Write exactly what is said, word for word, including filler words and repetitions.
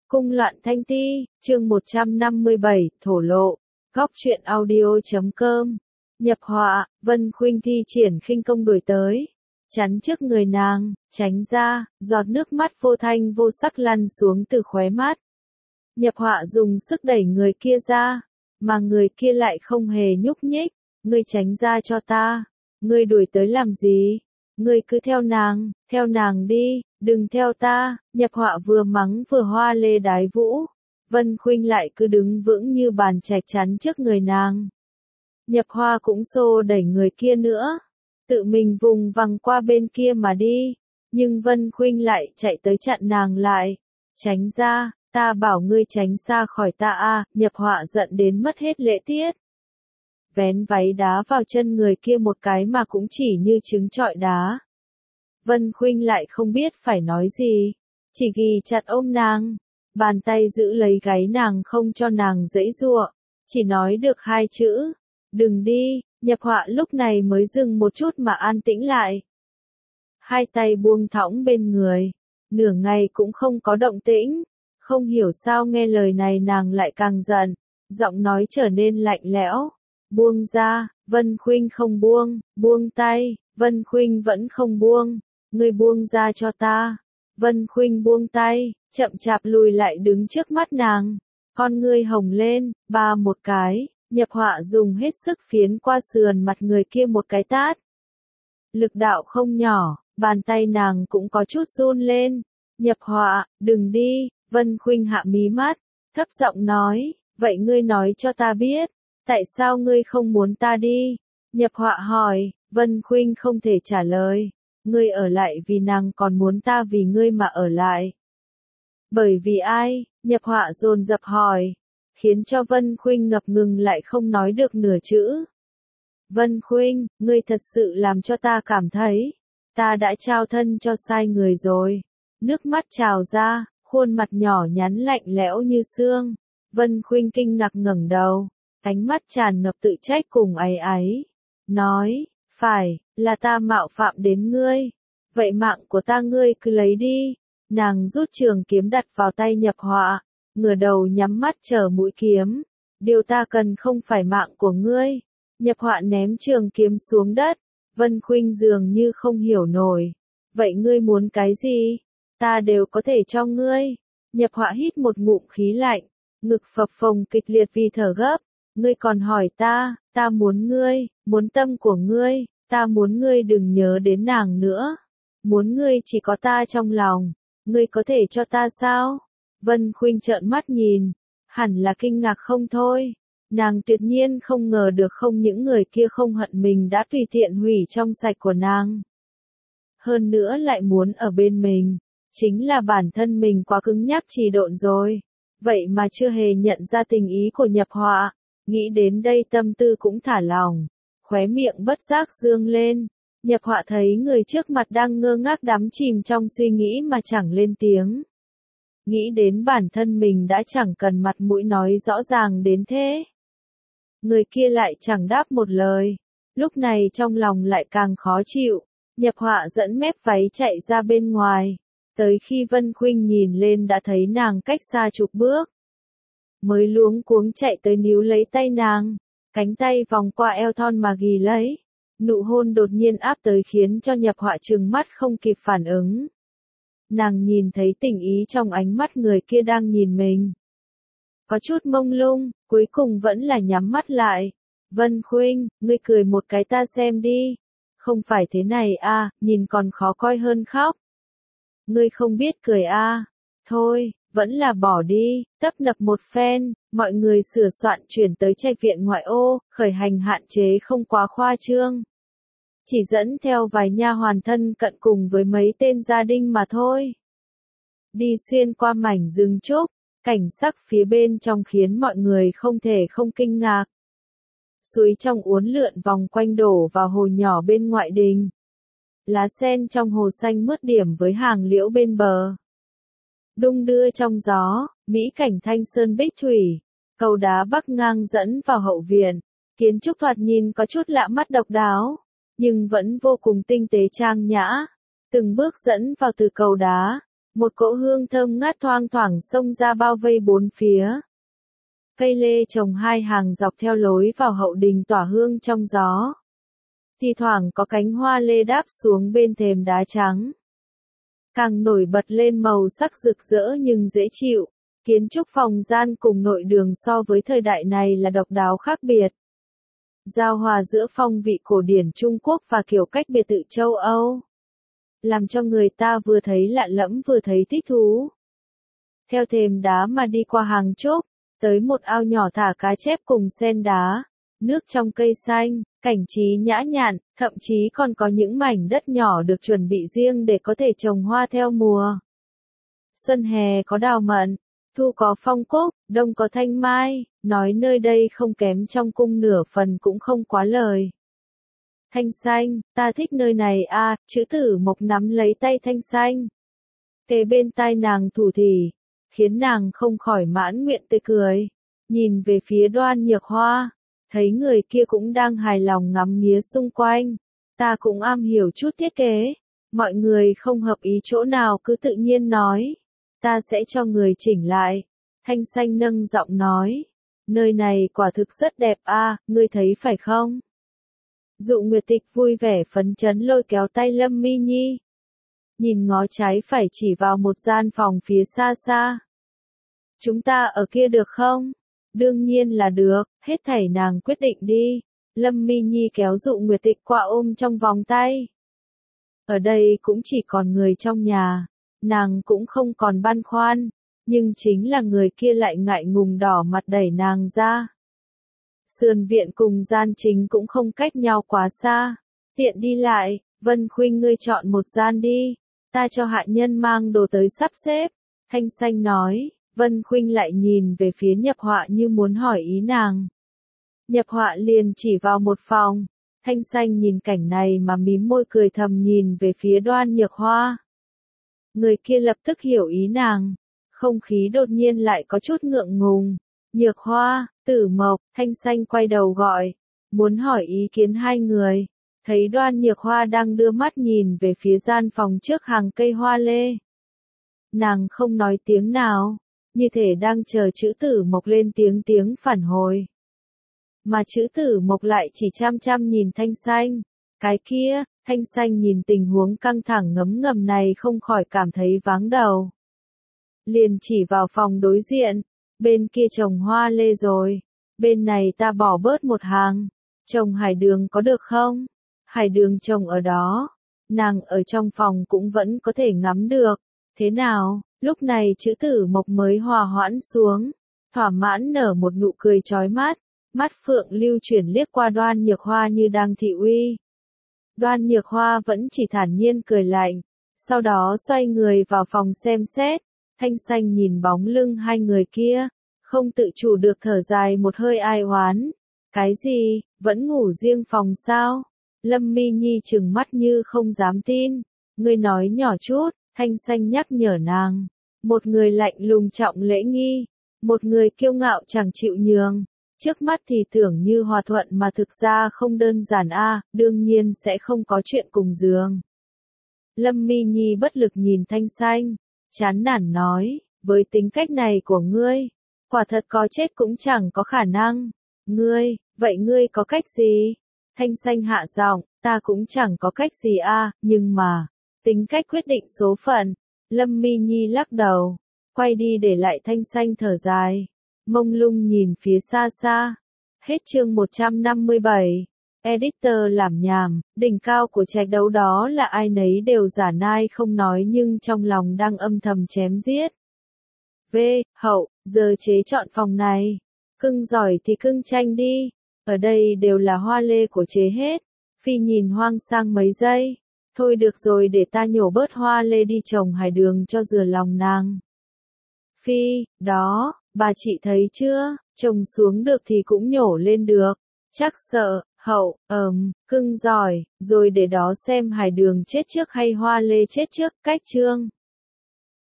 Cung loạn thanh ti, chương một trăm năm mươi bảy, thổ lộ. Góc truyện audio chấm com. Nhập họa, Vân Khuynh thi triển khinh công đuổi tới, chắn trước người nàng, tránh ra, giọt nước mắt vô thanh vô sắc lăn xuống từ khóe mắt. Nhập họa dùng sức đẩy người kia ra, mà người kia lại không hề nhúc nhích. Ngươi tránh ra cho ta, ngươi đuổi tới làm gì? Ngươi cứ theo nàng, theo nàng đi, đừng theo ta. Nhập họa vừa mắng vừa hoa lê đái vũ. Vân Khuynh lại cứ đứng vững như bàn trạch chắn trước người nàng. Nhập họa cũng xô đẩy người kia nữa, tự mình vùng vằng qua bên kia mà đi. Nhưng Vân Khuynh lại chạy tới chặn nàng lại. Tránh ra, ta bảo ngươi tránh xa khỏi ta a. Nhập họa giận đến mất hết lễ tiết. Vén váy đá vào chân người kia một cái mà cũng chỉ như trứng trọi đá. Vân Khuynh lại không biết phải nói gì, chỉ ghì chặt ôm nàng, bàn tay giữ lấy gáy nàng không cho nàng giãy giụa, chỉ nói được hai chữ, đừng đi. Nhập họa lúc này mới dừng một chút mà an tĩnh lại. Hai tay buông thõng bên người, nửa ngày cũng không có động tĩnh, không hiểu sao nghe lời này nàng lại càng giận, giọng nói trở nên lạnh lẽo. Buông ra. Vân Khuynh không buông, buông tay. Vân Khuynh vẫn không buông. Ngươi buông ra cho ta. Vân Khuynh buông tay, chậm chạp lùi lại đứng trước mắt nàng. Con ngươi hồng lên, ba một cái. Nhập họa dùng hết sức phiến qua sườn mặt người kia một cái tát. Lực đạo không nhỏ, bàn tay nàng cũng có chút run lên. Nhập họa, đừng đi. Vân Khuynh hạ mí mắt, thấp giọng nói, vậy ngươi nói cho ta biết, tại sao ngươi không muốn ta đi? Nhập họa hỏi. Vân Khuynh không thể trả lời. Ngươi ở lại vì nàng còn muốn ta vì ngươi mà ở lại. Bởi vì ai? Nhập họa dồn dập hỏi, khiến cho Vân Khuynh ngập ngừng lại không nói được nửa chữ. Vân Khuynh, ngươi thật sự làm cho ta cảm thấy, ta đã trao thân cho sai người rồi. Nước mắt trào ra, khuôn mặt nhỏ nhắn lạnh lẽo như xương. Vân Khuynh kinh ngạc ngẩng đầu, ánh mắt tràn ngập tự trách cùng áy áy. Nói, phải, là ta mạo phạm đến ngươi. Vậy mạng của ta ngươi cứ lấy đi. Nàng rút trường kiếm đặt vào tay nhập họa, ngửa đầu nhắm mắt chờ mũi kiếm. Điều ta cần không phải mạng của ngươi. Nhập họa ném trường kiếm xuống đất. Vân Khuynh dường như không hiểu nổi. Vậy ngươi muốn cái gì? Ta đều có thể cho ngươi. Nhập họa hít một ngụm khí lạnh, ngực phập phồng kịch liệt vì thở gấp. Ngươi còn hỏi ta, ta muốn ngươi, muốn tâm của ngươi, ta muốn ngươi đừng nhớ đến nàng nữa. Muốn ngươi chỉ có ta trong lòng, ngươi có thể cho ta sao? Vân Khuynh trợn mắt nhìn, hẳn là kinh ngạc không thôi. Nàng tuyệt nhiên không ngờ được không những người kia không hận mình đã tùy tiện hủy trong sạch của nàng. Hơn nữa lại muốn ở bên mình, chính là bản thân mình quá cứng nhắc trì độn rồi. Vậy mà chưa hề nhận ra tình ý của nhập họa. Nghĩ đến đây tâm tư cũng thả lỏng, khóe miệng bất giác dương lên. Nhập họa thấy người trước mặt đang ngơ ngác đắm chìm trong suy nghĩ mà chẳng lên tiếng. Nghĩ đến bản thân mình đã chẳng cần mặt mũi nói rõ ràng đến thế. Người kia lại chẳng đáp một lời, lúc này trong lòng lại càng khó chịu. Nhập họa dẫn mép váy chạy ra bên ngoài, tới khi Vân Khuynh nhìn lên đã thấy nàng cách xa chục bước. Mới luống cuống chạy tới níu lấy tay nàng, cánh tay vòng qua eo thon mà ghì lấy. Nụ hôn đột nhiên áp tới khiến cho nhập họa trừng mắt không kịp phản ứng. Nàng nhìn thấy tình ý trong ánh mắt người kia đang nhìn mình. Có chút mông lung, cuối cùng vẫn là nhắm mắt lại. Vân Khuynh, ngươi cười một cái ta xem đi. Không phải thế này à, nhìn còn khó coi hơn khóc. Ngươi không biết cười à, thôi. Vẫn là bỏ đi. Tấp nập một phen, mọi người sửa soạn chuyển tới trạch viện ngoại ô, khởi hành hạn chế không quá khoa trương. Chỉ dẫn theo vài nha hoàn thân cận cùng với mấy tên gia đình mà thôi. Đi xuyên qua mảnh rừng trúc, cảnh sắc phía bên trong khiến mọi người không thể không kinh ngạc. Suối trong uốn lượn vòng quanh đổ vào hồ nhỏ bên ngoại đình. Lá sen trong hồ xanh mướt điểm với hàng liễu bên bờ. Đung đưa trong gió, mỹ cảnh thanh sơn bích thủy, cầu đá bắc ngang dẫn vào hậu viện, kiến trúc thoạt nhìn có chút lạ mắt độc đáo, nhưng vẫn vô cùng tinh tế trang nhã. Từng bước dẫn vào từ cầu đá, Một cỗ hương thơm ngát thoang thoảng xông ra bao vây bốn phía. Cây lê trồng hai hàng dọc theo lối vào hậu đình tỏa hương trong gió. Thì thoảng có cánh hoa lê đáp xuống bên thềm đá trắng. Càng nổi bật lên màu sắc rực rỡ nhưng dễ chịu. Kiến trúc phòng gian cùng nội đường so với thời đại này là độc đáo khác biệt. Giao hòa giữa phong vị cổ điển Trung Quốc và kiểu cách biệt tự châu Âu. Làm cho người ta vừa thấy lạ lẫm vừa thấy thích thú. Theo thềm đá mà đi qua hàng trúc, tới một ao nhỏ thả cá chép cùng sen đá, nước trong cây xanh, cảnh trí nhã nhặn, thậm chí còn có những mảnh đất nhỏ được chuẩn bị riêng để có thể trồng hoa theo mùa. Xuân hè có đào mận, thu có phong cúc, đông có thanh mai, nói nơi đây không kém trong cung nửa phần cũng không quá lời. Thanh Xanh, ta thích nơi này a, à, chữ tử Mộc nắm lấy tay Thanh Xanh. Kề bên tai nàng thủ thỉ, khiến nàng không khỏi mãn nguyện tươi cười. Nhìn về phía Đoan Nhược Hoa, thấy người kia cũng đang hài lòng ngắm nghía xung quanh. Ta cũng am hiểu chút thiết kế, mọi người không hợp ý chỗ nào cứ tự nhiên nói. Ta sẽ cho người chỉnh lại. Thanh Xanh nâng giọng nói, nơi này quả thực rất đẹp a, à, ngươi thấy phải không? Dụ Nguyệt Tịch vui vẻ phấn chấn lôi kéo tay Lâm Mi Nhi. Nhìn ngó trái phải chỉ vào một gian phòng phía xa xa. Chúng ta ở kia được không? Đương nhiên là được, hết thảy nàng quyết định đi. Lâm Mi Nhi kéo Dụ Nguyệt Tịch qua ôm trong vòng tay. Ở đây cũng chỉ còn người trong nhà, nàng cũng không còn băn khoăn, nhưng chính là người kia lại ngại ngùng đỏ mặt đẩy nàng ra. Sườn viện cùng gian chính cũng không cách nhau quá xa, tiện đi lại, Vân Khuynh ngươi chọn một gian đi, ta cho hạ nhân mang đồ tới sắp xếp. Thanh Xanh nói, Vân Khuynh lại nhìn về phía Nhập Họa như muốn hỏi ý nàng. Nhập Họa liền chỉ vào một phòng, Thanh Xanh nhìn cảnh này mà mím môi cười thầm nhìn về phía Đoan Nhược Hoa. Người kia lập tức hiểu ý nàng, không khí đột nhiên lại có chút ngượng ngùng. Nhược Hoa, Tử Mộc, Thanh Xanh quay đầu gọi, muốn hỏi ý kiến hai người, thấy Đoan Nhược Hoa đang đưa mắt nhìn về phía gian phòng trước hàng cây hoa lê. Nàng không nói tiếng nào, như thể đang chờ chữ Tử Mộc lên tiếng tiếng phản hồi. Mà chữ Tử Mộc lại chỉ chăm chăm nhìn Thanh Xanh, cái kia, Thanh Xanh nhìn tình huống căng thẳng ngấm ngầm này không khỏi cảm thấy váng đầu. Liền chỉ vào phòng đối diện. Bên kia trồng hoa lê rồi, bên này ta bỏ bớt một hàng, trồng hải đường có được không? Hải đường trồng ở đó, nàng ở trong phòng cũng vẫn có thể ngắm được, thế nào? Lúc này chữ Tử Mộc mới hòa hoãn xuống, thỏa mãn nở một nụ cười chói mắt, mắt phượng lưu chuyển liếc qua Đoan Nhược Hoa như đang thị uy. Đoan Nhược Hoa vẫn chỉ thản nhiên cười lạnh, sau đó xoay người vào phòng xem xét. Thanh Xanh nhìn bóng lưng hai người kia, không tự chủ được thở dài một hơi ai oán. Cái gì, vẫn ngủ riêng phòng sao? Lâm Mi Nhi trừng mắt như không dám tin. Ngươi nói nhỏ chút, Thanh Xanh nhắc nhở nàng. Một người lạnh lùng trọng lễ nghi, một người kiêu ngạo chẳng chịu nhường. Trước mắt thì tưởng như hòa thuận mà thực ra không đơn giản a, đương nhiên sẽ không có chuyện cùng giường. Lâm Mi Nhi bất lực nhìn Thanh Xanh, chán nản nói, với tính cách này của ngươi, quả thật có chết cũng chẳng có khả năng. Ngươi, vậy ngươi có cách gì? Thanh Xanh hạ giọng, ta cũng chẳng có cách gì a, nhưng mà, tính cách quyết định số phận. Lâm Mi Nhi lắc đầu, quay đi để lại Thanh Xanh thở dài, mông lung nhìn phía xa xa. Hết chương một trăm năm mươi bảy. Editor làm nhảm, đỉnh cao của trạch đấu đó là ai nấy đều giả nai không nói nhưng trong lòng đang âm thầm chém giết. V. Hậu, giờ chế chọn phòng này. Cưng giỏi thì cưng tranh đi. Ở đây đều là hoa lê của chế hết. Phi nhìn hoang sang mấy giây. Thôi được rồi để ta nhổ bớt hoa lê đi trồng hải đường cho rửa lòng nàng. Phi, đó, bà chị thấy chưa, trồng xuống được thì cũng nhổ lên được. Chắc sợ. Hậu, ờm, cưng giỏi, rồi để đó xem hải đường chết trước hay hoa lê chết trước, cách chương.